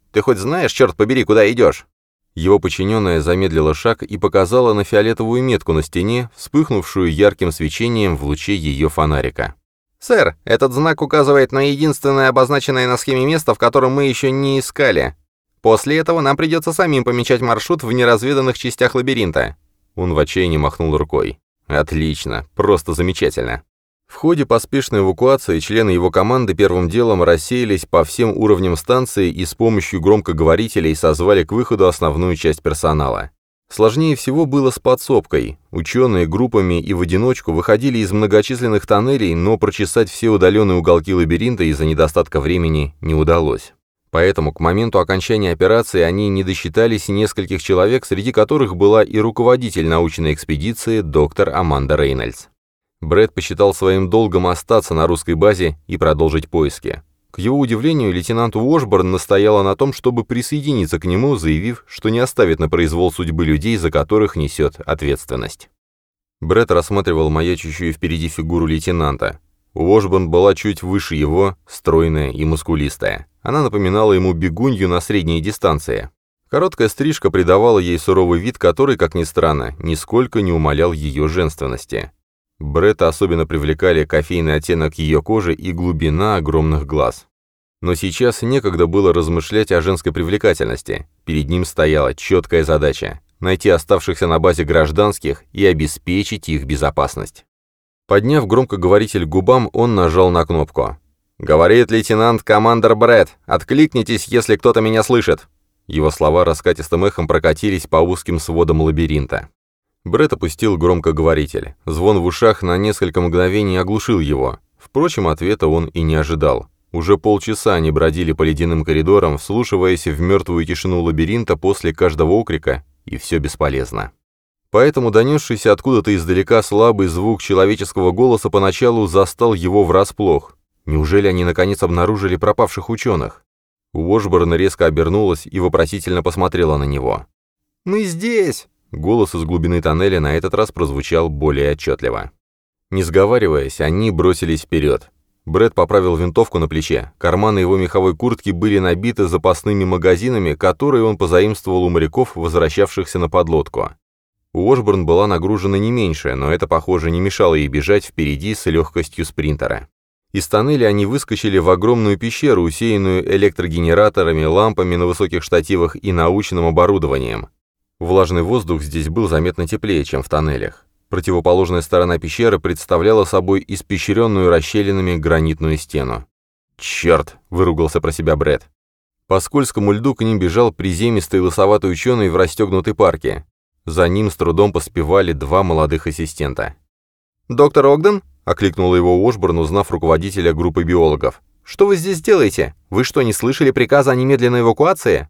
Ты хоть знаешь, черт побери, куда идешь?» Его подчиненная замедлила шаг и показала на фиолетовую метку на стене, вспыхнувшую ярким свечением в луче ее фонарика. «Сэр, этот знак указывает на единственное обозначенное на схеме место, в котором мы еще не искали. После этого нам придется самим помечать маршрут в неразведанных частях лабиринта». Он в отчаянии махнул рукой. «Отлично, просто замечательно». В ходе поспешной эвакуации члены его команды первым делом рассеялись по всем уровням станции и с помощью громкоговорителей созвали к выходу основную часть персонала. Сложнее всего было с подсобкой. Ученые группами и в одиночку выходили из многочисленных тоннелей, но прочесать все удаленные уголки лабиринта из-за недостатка времени не удалось. Поэтому к моменту окончания операции они не досчитались нескольких человек, среди которых была и руководитель научной экспедиции доктор Аманда Рейнольдс. Брэд посчитал своим долгом остаться на русской базе и продолжить поиски. К его удивлению, лейтенант Уошборн настояла на том, чтобы присоединиться к нему, заявив, что не оставит на произвол судьбы людей, за которых несет ответственность. Брэд рассматривал маячущую впереди фигуру лейтенанта. Уошборн была чуть выше его, стройная и мускулистая. Она напоминала ему бегунью на средней дистанции. Короткая стрижка придавала ей суровый вид, который, как ни странно, нисколько не умалял ее женственности. Бретта особенно привлекали кофейный оттенок ее кожи и глубина огромных глаз. Но сейчас некогда было размышлять о женской привлекательности. Перед ним стояла четкая задача – найти оставшихся на базе гражданских и обеспечить их безопасность. Подняв громкоговоритель к губам, он нажал на кнопку. «Говорит лейтенант-командер Брэд, откликнитесь, если кто-то меня слышит!» Его слова раскатистым эхом прокатились по узким сводам лабиринта. Брэд опустил громкоговоритель. Звон в ушах на несколько мгновений оглушил его. Впрочем, ответа он и не ожидал. Уже полчаса они бродили по ледяным коридорам, вслушиваясь в мертвую тишину лабиринта после каждого окрика, и все бесполезно. Поэтому донесшийся откуда-то издалека слабый звук человеческого голоса поначалу застал его врасплох. Неужели они наконец обнаружили пропавших ученых? Уошборн резко обернулась и вопросительно посмотрела на него. «Мы здесь!» Голос из глубины тоннеля на этот раз прозвучал более отчетливо. Не сговариваясь, они бросились вперед. Брэд поправил винтовку на плече. Карманы его меховой куртки были набиты запасными магазинами, которые он позаимствовал у моряков, возвращавшихся на подлодку. Уошборн была нагружена не меньше, но это, похоже, не мешало ей бежать впереди с легкостью спринтера. Из тоннеля они выскочили в огромную пещеру, усеянную электрогенераторами, лампами на высоких штативах и научным оборудованием. Влажный воздух здесь был заметно теплее, чем в тоннелях. Противоположная сторона пещеры представляла собой испещренную расщелинами гранитную стену. «Черт!» — выругался про себя Брэд. По скользкому льду к ним бежал приземистый лысоватый ученый в расстегнутой парке. За ним с трудом поспевали два молодых ассистента. «Доктор Огден?» — окликнул его Уошборн, узнав руководителя группы биологов. «Что вы здесь делаете? Вы что, не слышали приказа о немедленной эвакуации?»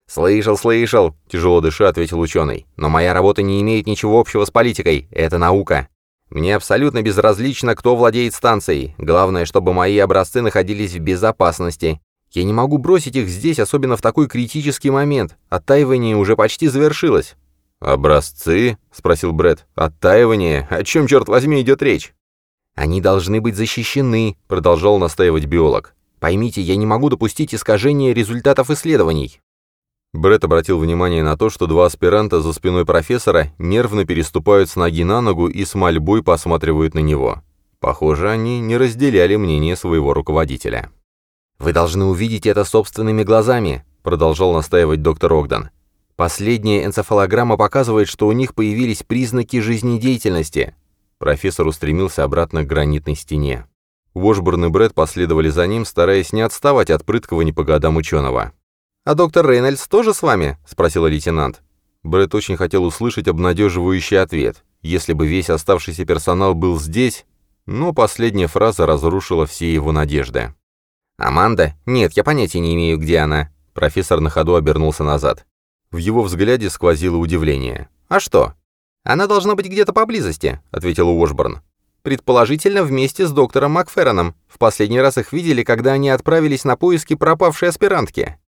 «Слышал», — тяжело дыша ответил ученый. «Но моя работа не имеет ничего общего с политикой. Это наука. Мне абсолютно безразлично, кто владеет станцией. Главное, чтобы мои образцы находились в безопасности. Я не могу бросить их здесь, особенно в такой критический момент. Оттаивание уже почти завершилось». «Образцы?» — спросил Брэд. «Оттаивание? О чем, черт возьми, идет речь?» «Они должны быть защищены», — продолжал настаивать биолог. «Поймите, я не могу допустить искажения результатов исследований». Брэд обратил внимание на то, что два аспиранта за спиной профессора нервно переступают с ноги на ногу и с мольбой посматривают на него. Похоже, они не разделяли мнение своего руководителя. «Вы должны увидеть это собственными глазами», — продолжал настаивать доктор Огден. «Последняя энцефалограмма показывает, что у них появились признаки жизнедеятельности». Профессор устремился обратно к гранитной стене. Уошборн и Брэд последовали за ним, стараясь не отставать от прыткого не по годам ученого. «А доктор Рейнольдс тоже с вами?» — спросила лейтенант. Брэд очень хотел услышать обнадеживающий ответ, если бы весь оставшийся персонал был здесь, но последняя фраза разрушила все его надежды. «Аманда? Нет, я понятия не имею, где она». Профессор на ходу обернулся назад. В его взгляде сквозило удивление. «А что?» «Она должна быть где-то поблизости», — ответил Уошборн. «Предположительно, вместе с доктором Макферроном. В последний раз их видели, когда они отправились на поиски пропавшей аспирантки».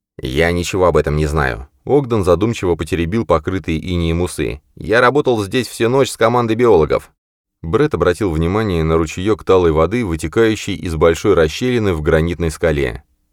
«Я ничего об этом не знаю». Огден задумчиво потеребил покрытые инеем усы. «Я работал здесь всю ночь с командой биологов». Брэд обратил внимание на ручеек талой воды, вытекающий из большой расщелины в гранитной скале.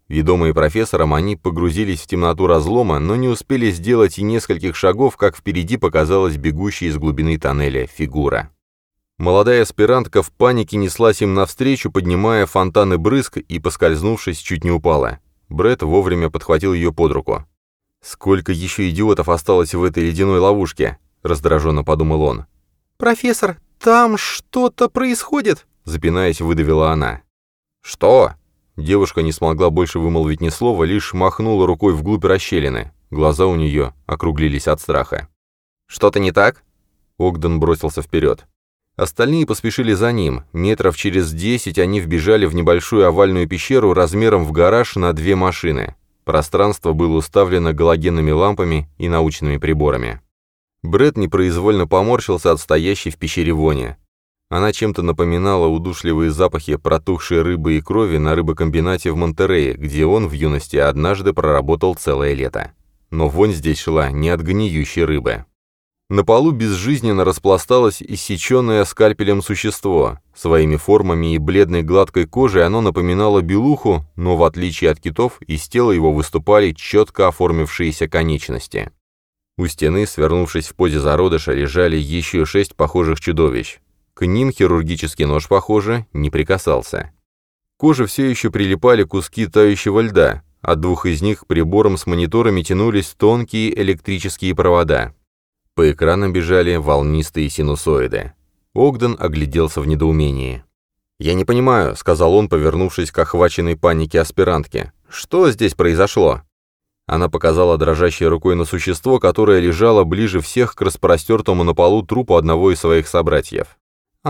Ведомые профессором, они погрузились в темноту разлома, но не успели сделать и нескольких шагов, как впереди показалась бегущая из глубины тоннеля фигура. Молодая аспирантка в панике неслась им навстречу, поднимая фонтаны брызг, и, поскользнувшись, чуть не упала. Брэд вовремя подхватил ее под руку. «Сколько еще идиотов осталось в этой ледяной ловушке?» — раздраженно подумал он. «Профессор, там что-то происходит!» — запинаясь, выдавила она. «Что?» Девушка не смогла больше вымолвить ни слова, лишь махнула рукой вглубь расщелины. Глаза у нее округлились от страха. «Что-то не так?» Огден бросился вперед. Остальные поспешили за ним. Метров через 10 они вбежали в небольшую овальную пещеру размером в гараж на 2 машины. Пространство было уставлено галогенными лампами и научными приборами. Брэд непроизвольно поморщился от стоящей в пещере вони. Она чем-то напоминала удушливые запахи протухшей рыбы и крови на рыбокомбинате в Монтерее, где он в юности однажды проработал целое лето. Но вонь здесь шла не от гниющей рыбы. На полу безжизненно распласталось иссеченное скальпелем существо. Своими формами и бледной гладкой кожей оно напоминало белуху, но в отличие от китов, из тела его выступали четко оформившиеся конечности. У стены, свернувшись в позе зародыша, лежали еще 6 похожих чудовищ. К ним хирургический нож, похоже, не прикасался. К коже все еще прилипали куски тающего льда. От 2 из них к приборам с мониторами тянулись тонкие электрические провода. По экранам бежали волнистые синусоиды. Огден огляделся в недоумении. «Я не понимаю», — сказал он, повернувшись к охваченной панике аспирантке. «Что здесь произошло?» Она показала дрожащей рукой на существо, которое лежало ближе всех к распростертому на полу трупу одного из своих собратьев.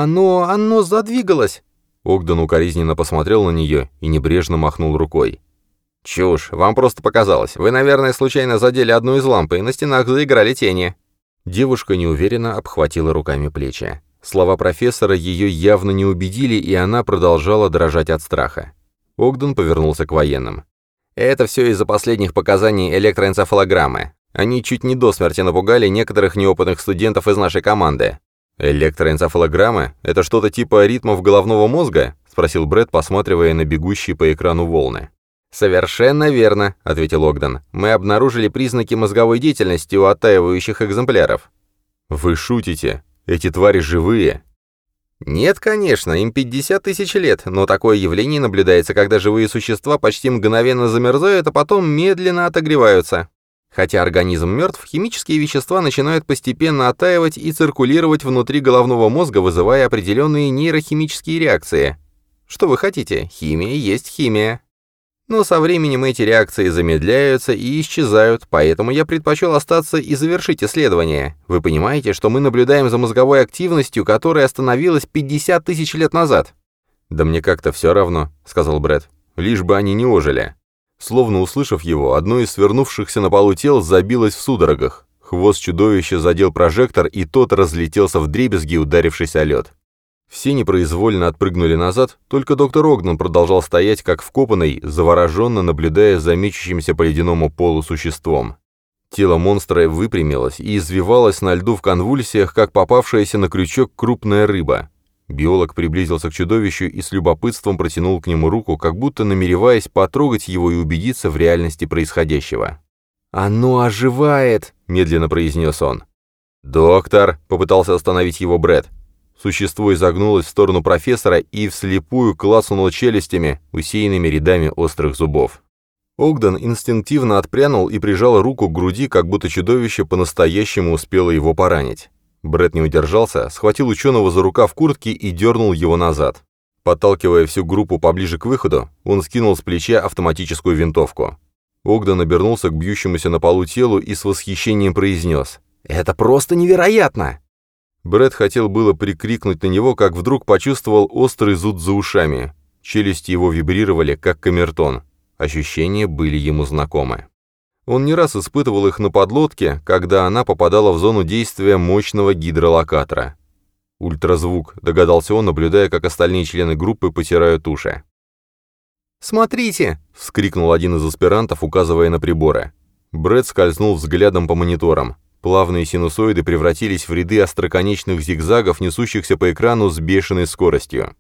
«Оно задвигалось!» Огден укоризненно посмотрел на нее и небрежно махнул рукой. «Чушь, вам просто показалось. Вы, наверное, случайно задели одну из ламп, и на стенах заиграли тени». Девушка неуверенно обхватила руками плечи. Слова профессора ее явно не убедили, и она продолжала дрожать от страха. Огден повернулся к военным. «Это все из-за последних показаний электроэнцефалограммы. Они чуть не до смерти напугали некоторых неопытных студентов из нашей команды». «Электроэнцефалограммы? Это что-то типа ритмов головного мозга?» — спросил Брэд, посматривая на бегущие по экрану волны. «Совершенно верно», — ответил Огден. «Мы обнаружили признаки мозговой деятельности у оттаивающих экземпляров». «Вы шутите? Эти твари живые?» «Нет, конечно, им 50 тысяч лет, но такое явление наблюдается, когда живые существа почти мгновенно замерзают, а потом медленно отогреваются. Хотя организм мертв, химические вещества начинают постепенно оттаивать и циркулировать внутри головного мозга, вызывая определенные нейрохимические реакции. Что вы хотите? Химия есть химия. Но со временем эти реакции замедляются и исчезают, поэтому я предпочел остаться и завершить исследование. Вы понимаете, что мы наблюдаем за мозговой активностью, которая остановилась 50 тысяч лет назад?» «Да мне как-то все равно», — сказал Брэд. «Лишь бы они не ожили». Словно услышав его, одно из свернувшихся на полу тел забилось в судорогах. Хвост чудовища задел прожектор, и тот разлетелся вдребезги, ударившись о лед. Все непроизвольно отпрыгнули назад, только доктор Огден продолжал стоять как вкопанный, завороженно наблюдая за мечущимся по ледяному полу существом. Тело монстра выпрямилось и извивалось на льду в конвульсиях, как попавшаяся на крючок крупная рыба. Биолог приблизился к чудовищу и с любопытством протянул к нему руку, как будто намереваясь потрогать его и убедиться в реальности происходящего. «Оно оживает!» — медленно произнес он. «Доктор!» — попытался остановить его Брэд. Существо изогнулось в сторону профессора и вслепую клацнуло челюстями, усеянными рядами острых зубов. Огден инстинктивно отпрянул и прижал руку к груди, как будто чудовище по-настоящему успело его поранить. Брэд не удержался, схватил ученого за рукав куртки и дернул его назад. Подталкивая всю группу поближе к выходу, он скинул с плеча автоматическую винтовку. Огден обернулся к бьющемуся на полу телу и с восхищением произнес: «Это просто невероятно!» Брэд хотел было прикрикнуть на него, как вдруг почувствовал острый зуд за ушами. Челюсти его вибрировали, как камертон. Ощущения были ему знакомы. Он не раз испытывал их на подлодке, когда она попадала в зону действия мощного гидролокатора. «Ультразвук», — догадался он, наблюдая, как остальные члены группы потирают уши. «Смотрите!» — вскрикнул один из аспирантов, указывая на приборы. Брэд скользнул взглядом по мониторам. Плавные синусоиды превратились в ряды остроконечных зигзагов, несущихся по экрану с бешеной скоростью.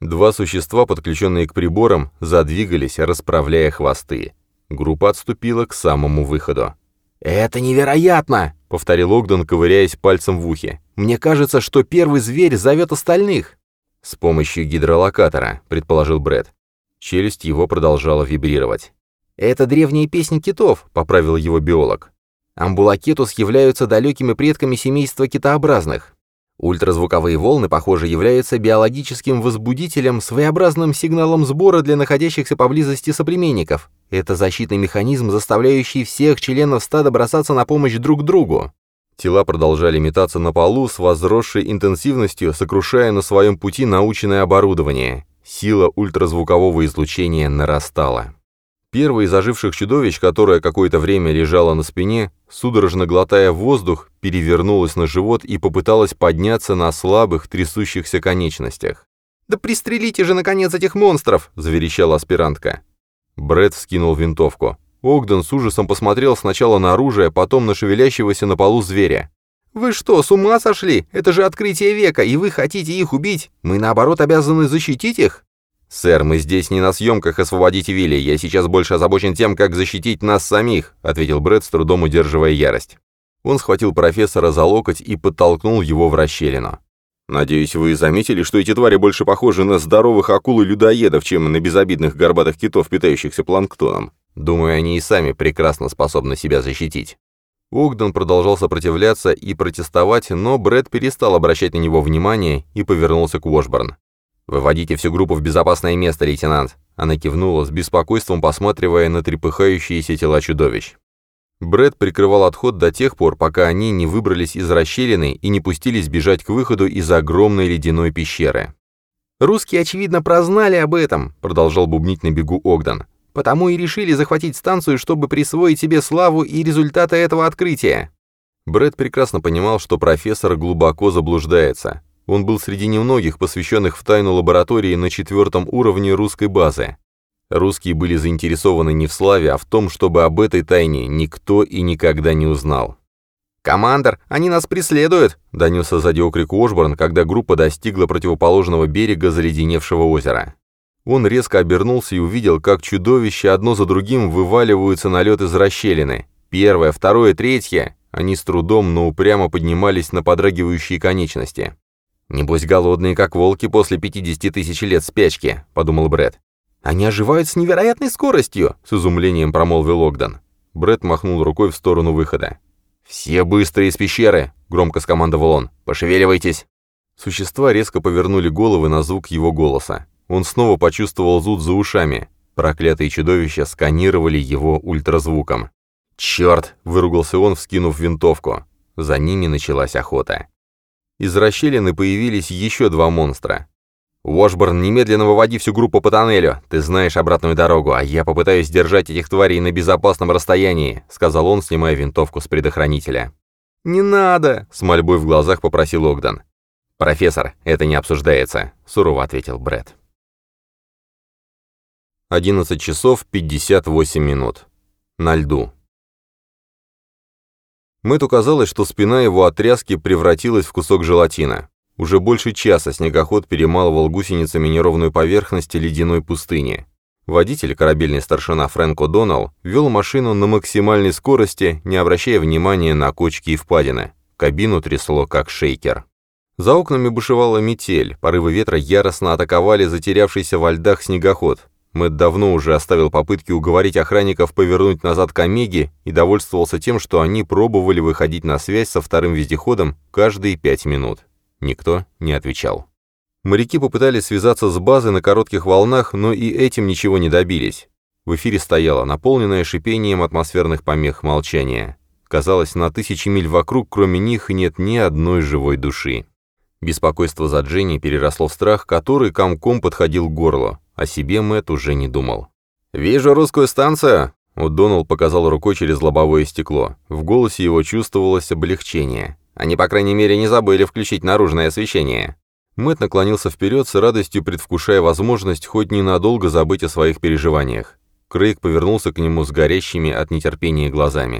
Два существа, подключенные к приборам, задвигались, расправляя хвосты. Группа отступила к самому выходу. «Это невероятно!» — повторил Огден, ковыряясь пальцем в ухе. «Мне кажется, что первый зверь зовет остальных». «С помощью гидролокатора», — предположил Брэд. Челюсть его продолжала вибрировать. «Это древняя песня китов», — поправил его биолог. «Амбулакетус являются далекими предками семейства китообразных. Ультразвуковые волны, похоже, являются биологическим возбудителем, своеобразным сигналом сбора для находящихся поблизости соплеменников. Это защитный механизм, заставляющий всех членов стада бросаться на помощь друг другу». Тела продолжали метаться на полу с возросшей интенсивностью, сокрушая на своем пути научное оборудование. Сила ультразвукового излучения нарастала. Первое из оживших чудовищ, которое какое-то время лежало на спине, судорожно глотая воздух, перевернулось на живот и попыталось подняться на слабых, трясущихся конечностях. «Да пристрелите же, наконец, этих монстров!» — заверещала аспирантка. Брэд вскинул винтовку. Огден с ужасом посмотрел сначала на оружие, потом на шевелящегося на полу зверя. «Вы что, с ума сошли? Это же открытие века, и вы хотите их убить? Мы, наоборот, обязаны защитить их?» «Сэр, мы здесь не на съемках «Освободите Вилли», я сейчас больше озабочен тем, как защитить нас самих», — ответил Брэд, с трудом удерживая ярость. Он схватил профессора за локоть и подтолкнул его в расщелину. «Надеюсь, вы заметили, что эти твари больше похожи на здоровых акул и людоедов, чем на безобидных горбатых китов, питающихся планктоном. Думаю, они и сами прекрасно способны себя защитить». Огден продолжал сопротивляться и протестовать, но Брэд перестал обращать на него внимание и повернулся к Уошборн. «Выводите всю группу в безопасное место, лейтенант!» Она кивнула, с беспокойством посматривая на трепыхающиеся тела чудовищ. Брэд прикрывал отход до тех пор, пока они не выбрались из расщелины и не пустились бежать к выходу из огромной ледяной пещеры. «Русские, очевидно, прознали об этом», — продолжал бубнить на бегу Огден. «Потому и решили захватить станцию, чтобы присвоить себе славу и результаты этого открытия». Брэд прекрасно понимал, что профессор глубоко заблуждается. Он был среди немногих, посвященных в тайну лаборатории на 4-м уровне русской базы. Русские были заинтересованы не в славе, а в том, чтобы об этой тайне никто и никогда не узнал. «Командор, они нас преследуют!» — донесся сзади окрик Уошборн, когда группа достигла противоположного берега заледеневшего озера. Он резко обернулся и увидел, как чудовища одно за другим вываливаются на лед из расщелины. Первое, второе, третье. Они с трудом, но упрямо поднимались на подрагивающие конечности. «Небось, голодные, как волки после 50 тысяч лет спячки», — подумал Брэд. «Они оживают с невероятной скоростью», — с изумлением промолвил Огден. Брэд махнул рукой в сторону выхода. «Все быстро из пещеры!» — громко скомандовал он. «Пошевеливайтесь!» Существа резко повернули головы на звук его голоса. Он снова почувствовал зуд за ушами. Проклятые чудовища сканировали его ультразвуком. «Черт!» — выругался он, вскинув винтовку. За ними началась охота. Из расщелины появились еще два монстра. «Уошборн, немедленно выводи всю группу по тоннелю. Ты знаешь обратную дорогу, а я попытаюсь держать этих тварей на безопасном расстоянии», — сказал он, снимая винтовку с предохранителя. «Не надо!» — с мольбой в глазах попросил Огден. «Профессор, это не обсуждается», — сурово ответил Брэд. 11 часов 58 минут. На льду. Мэтту казалось, что спина его от тряски превратилась в кусок желатина. Уже больше часа снегоход перемалывал гусеницами неровную поверхность ледяной пустыни. Водитель, корабельный старшина Фрэнк О'Доннелл, вел машину на максимальной скорости, не обращая внимания на кочки и впадины. Кабину трясло, как шейкер. За окнами бушевала метель, порывы ветра яростно атаковали затерявшийся во льдах снегоход. Мэтт давно уже оставил попытки уговорить охранников повернуть назад к Омеге и довольствовался тем, что они пробовали выходить на связь со вторым вездеходом каждые 5 минут. Никто не отвечал. Моряки попытались связаться с базой на коротких волнах, но и этим ничего не добились. В эфире стояло наполненное шипением атмосферных помех молчание. Казалось, на 1000 миль вокруг, кроме них, нет ни одной живой души. Беспокойство за Дженни переросло в страх, который комком подходил к горлу. О себе Мэтт уже не думал. «Вижу русскую станцию!» О'Доннелл показал рукой через лобовое стекло. В голосе его чувствовалось облегчение. «Они, по крайней мере, не забыли включить наружное освещение». Мэтт наклонился вперед, с радостью предвкушая возможность хоть ненадолго забыть о своих переживаниях. Крейг повернулся к нему с горящими от нетерпения глазами.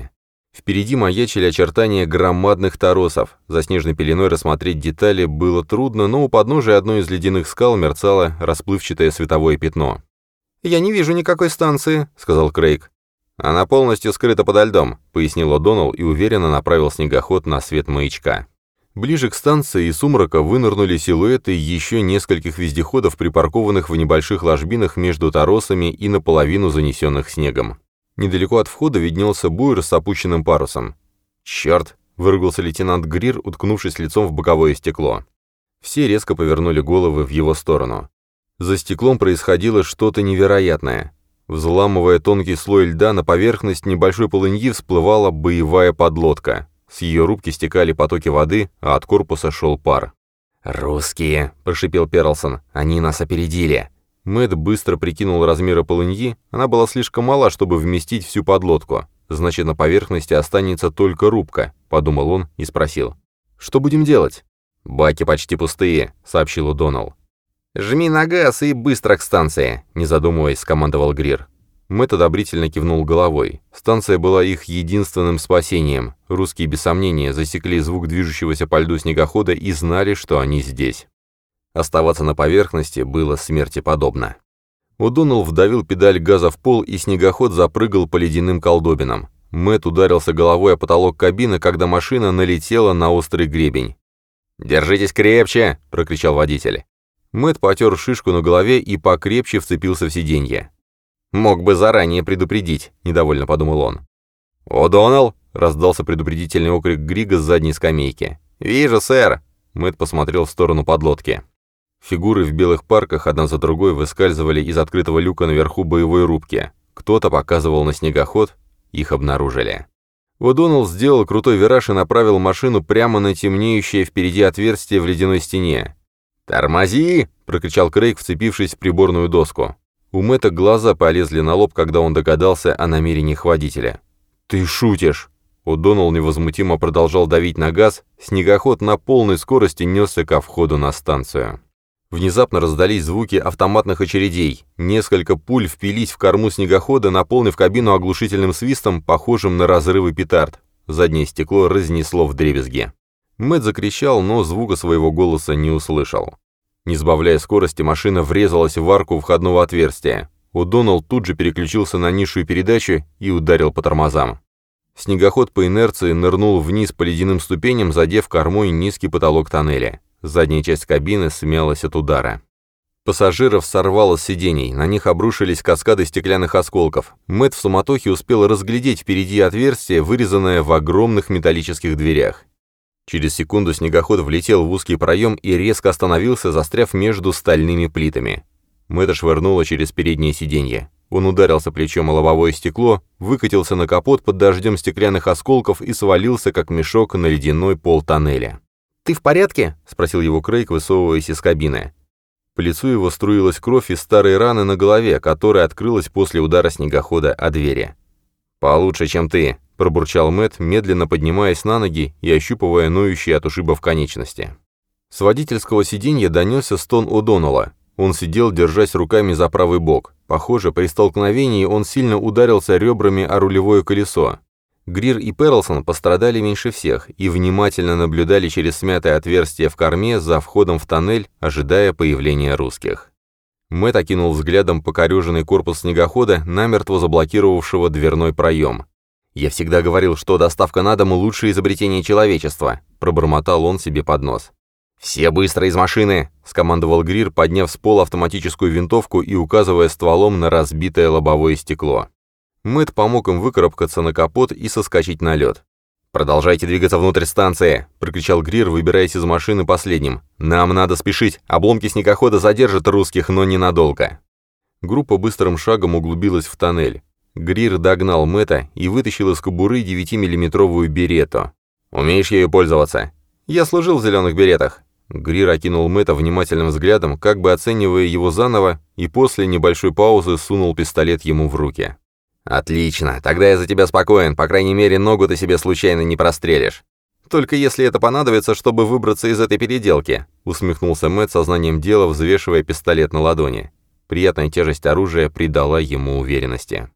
Впереди маячили очертания громадных торосов. За снежной пеленой рассмотреть детали было трудно, но у подножия одной из ледяных скал мерцало расплывчатое световое пятно. «Я не вижу никакой станции», — сказал Крейг. «Она полностью скрыта подо льдом», — пояснил О'Доннелл и уверенно направил снегоход на свет маячка. Ближе к станции из сумрака вынырнули силуэты еще нескольких вездеходов, припаркованных в небольших ложбинах между торосами и наполовину занесенных снегом. Недалеко от входа виднелся буер с опущенным парусом. «Черт!» — выругался лейтенант Грир, уткнувшись лицом в боковое стекло. Все резко повернули головы в его сторону. За стеклом происходило что-то невероятное. Взламывая тонкий слой льда, на поверхность небольшой полыньи всплывала боевая подлодка. С ее рубки стекали потоки воды, а от корпуса шел пар. «Русские!» — прошипел Перлсон. «Они нас опередили!» Мэтт быстро прикинул размеры полыньи, она была слишком мала, чтобы вместить всю подлодку. «Значит, на поверхности останется только рубка», — подумал он и спросил. «Что будем делать?» «Баки почти пустые», — сообщил О'Доннелл. «Жми на газ и быстро к станции», — не задумываясь, скомандовал Грир. Мэтт одобрительно кивнул головой. Станция была их единственным спасением. Русские, без сомнения, засекли звук движущегося по льду снегохода и знали, что они здесь. Оставаться на поверхности было смерти подобно. О'Доннелл вдавил педаль газа в пол, и снегоход запрыгал по ледяным колдобинам. Мэтт ударился головой о потолок кабины, когда машина налетела на острый гребень. «Держитесь крепче!» — прокричал водитель. Мэтт потер шишку на голове и покрепче вцепился в сиденье. «Мог бы заранее предупредить», — недовольно подумал он. «О'Доннелл!» — раздался предупредительный окрик Грига с задней скамейки. «Вижу, сэр!» — Мэтт посмотрел в сторону подлодки. Фигуры в белых парках одна за другой выскальзывали из открытого люка наверху боевой рубки. Кто-то показывал на снегоход, их обнаружили. О'Доннелл сделал крутой вираж и направил машину прямо на темнеющее впереди отверстие в ледяной стене. «Тормози!» — прокричал Крейг, вцепившись в приборную доску. У Мэтта глаза полезли на лоб, когда он догадался о намерениях водителя. «Ты шутишь!» О'Доннелл невозмутимо продолжал давить на газ, снегоход на полной скорости несся ко входу на станцию. Внезапно раздались звуки автоматных очередей. Несколько пуль впились в корму снегохода, наполнив кабину оглушительным свистом, похожим на разрывы петард. Заднее стекло разнесло вдребезги. Мэтт закричал, но звука своего голоса не услышал. Не сбавляя скорости, машина врезалась в арку входного отверстия. О'Доннелл тут же переключился на низшую передачу и ударил по тормозам. Снегоход по инерции нырнул вниз по ледяным ступеням, задев кормой низкий потолок тоннеля. Задняя часть кабины смялась от удара. Пассажиров сорвало с сидений, на них обрушились каскады стеклянных осколков. Мэтт в суматохе успел разглядеть впереди отверстие, вырезанное в огромных металлических дверях. Через секунду снегоход влетел в узкий проем и резко остановился, застряв между стальными плитами. Мэтта швырнуло через переднее сиденье. Он ударился плечом о лобовое стекло, выкатился на капот под дождем стеклянных осколков и свалился, как мешок, на ледяной пол тоннеля. «Ты в порядке?» — спросил его Крейг, высовываясь из кабины. По лицу его струилась кровь из старой раны на голове, которая открылась после удара снегохода о двери. «Получше, чем ты», — пробурчал Мэтт, медленно поднимаясь на ноги и ощупывая ноющие от ушибов конечности. С водительского сиденья донесся стон О'Доннелла. Он сидел, держась руками за правый бок. Похоже, при столкновении он сильно ударился ребрами о рулевое колесо. Грир и Перлсон пострадали меньше всех и внимательно наблюдали через смятое отверстие в корме за входом в тоннель, ожидая появления русских. Мэтт окинул взглядом покореженный корпус снегохода, намертво заблокировавшего дверной проем. «Я всегда говорил, что доставка на дом — лучшее изобретение человечества», — пробормотал он себе под нос. «Все быстро из машины!» — скомандовал Грир, подняв с пола автоматическую винтовку и указывая стволом на разбитое лобовое стекло. Мэтт помог им выкарабкаться на капот и соскочить на лед. «Продолжайте двигаться внутрь станции!» — прокричал Грир, выбираясь из машины последним. «Нам надо спешить! Обломки снегохода задержат русских, но ненадолго!» Группа быстрым шагом углубилась в тоннель. Грир догнал Мэтта и вытащил из кобуры 9-миллиметровую беретту. «Умеешь ею пользоваться?» «Я служил в зеленых беретах». Грир окинул Мэтта внимательным взглядом, как бы оценивая его заново, и после небольшой паузы сунул пистолет ему в руки. «Отлично, тогда я за тебя спокоен, по крайней мере, ногу ты себе случайно не прострелишь. Только если это понадобится, чтобы выбраться из этой переделки», усмехнулся Мэтт сознанием дела, взвешивая пистолет на ладони. Приятная тяжесть оружия придала ему уверенности.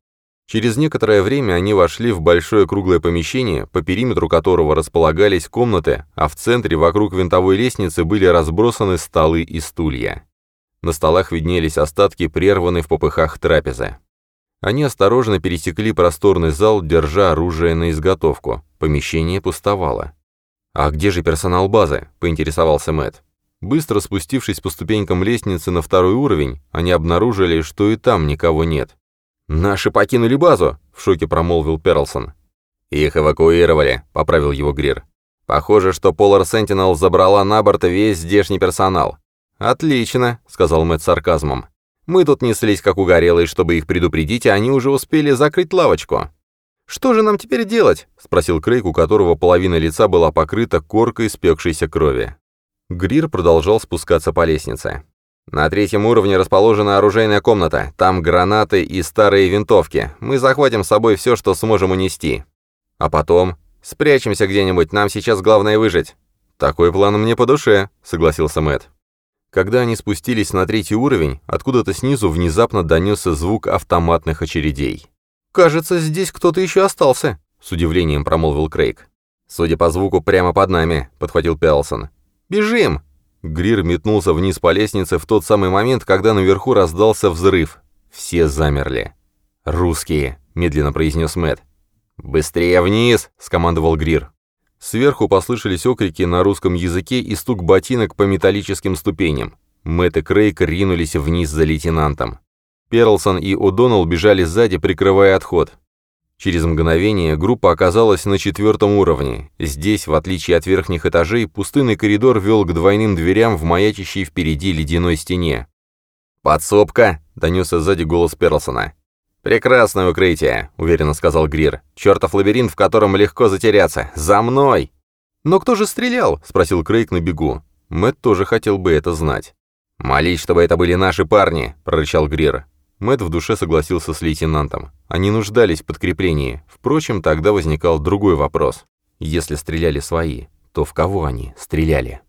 Через некоторое время они вошли в большое круглое помещение, по периметру которого располагались комнаты, а в центре вокруг винтовой лестницы были разбросаны столы и стулья. На столах виднелись остатки прерванной в попыхах трапезы. Они осторожно пересекли просторный зал, держа оружие на изготовку. Помещение пустовало. «А где же персонал базы?» — поинтересовался Мэтт. Быстро спустившись по ступенькам лестницы на второй уровень, они обнаружили, что и там никого нет. «Наши покинули базу!» — в шоке промолвил Перлсон. «Их эвакуировали», — поправил его Грир. «Похоже, что Polar Sentinel забрала на борт весь здешний персонал». «Отлично», — сказал Мэтт с сарказмом. «Мы тут неслись как угорелые, чтобы их предупредить, а они уже успели закрыть лавочку». «Что же нам теперь делать?» — спросил Крейг, у которого половина лица была покрыта коркой спекшейся крови. Грир продолжал спускаться по лестнице. «На третьем уровне расположена оружейная комната. Там гранаты и старые винтовки. Мы захватим с собой все, что сможем унести. А потом спрячемся где-нибудь, нам сейчас главное выжить». «Такой план мне по душе», — согласился Мэтт. Когда они спустились на третий уровень, откуда-то снизу внезапно донесся звук автоматных очередей. «Кажется, здесь кто-то еще остался», — с удивлением промолвил Крейг. «Судя по звуку, прямо под нами», — подхватил Перлсон. «Бежим!» Грир метнулся вниз по лестнице в тот самый момент, когда наверху раздался взрыв. Все замерли. «Русские», — медленно произнес Мэтт. «Быстрее вниз!» — скомандовал Грир. Сверху послышались окрики на русском языке и стук ботинок по металлическим ступеням. Мэтт и Крейг ринулись вниз за лейтенантом. Перлсон и О'Доннелл бежали сзади, прикрывая отход. Через мгновение группа оказалась на 4-м уровне. Здесь, в отличие от верхних этажей, пустынный коридор вел к двойным дверям в маячащей впереди ледяной стене. «Подсобка!» — донесся сзади голос Перлсона. «Прекрасное укрытие», — уверенно сказал Грир. «Чертов лабиринт, в котором легко затеряться. За мной!» «Но кто же стрелял?» — спросил Крейг на бегу. Мэтт тоже хотел бы это знать. «Молись, чтобы это были наши парни», — прорычал Грир. Мэтт в душе согласился с лейтенантом. Они нуждались в подкреплении. Впрочем, тогда возникал другой вопрос. Если стреляли свои, то в кого они стреляли?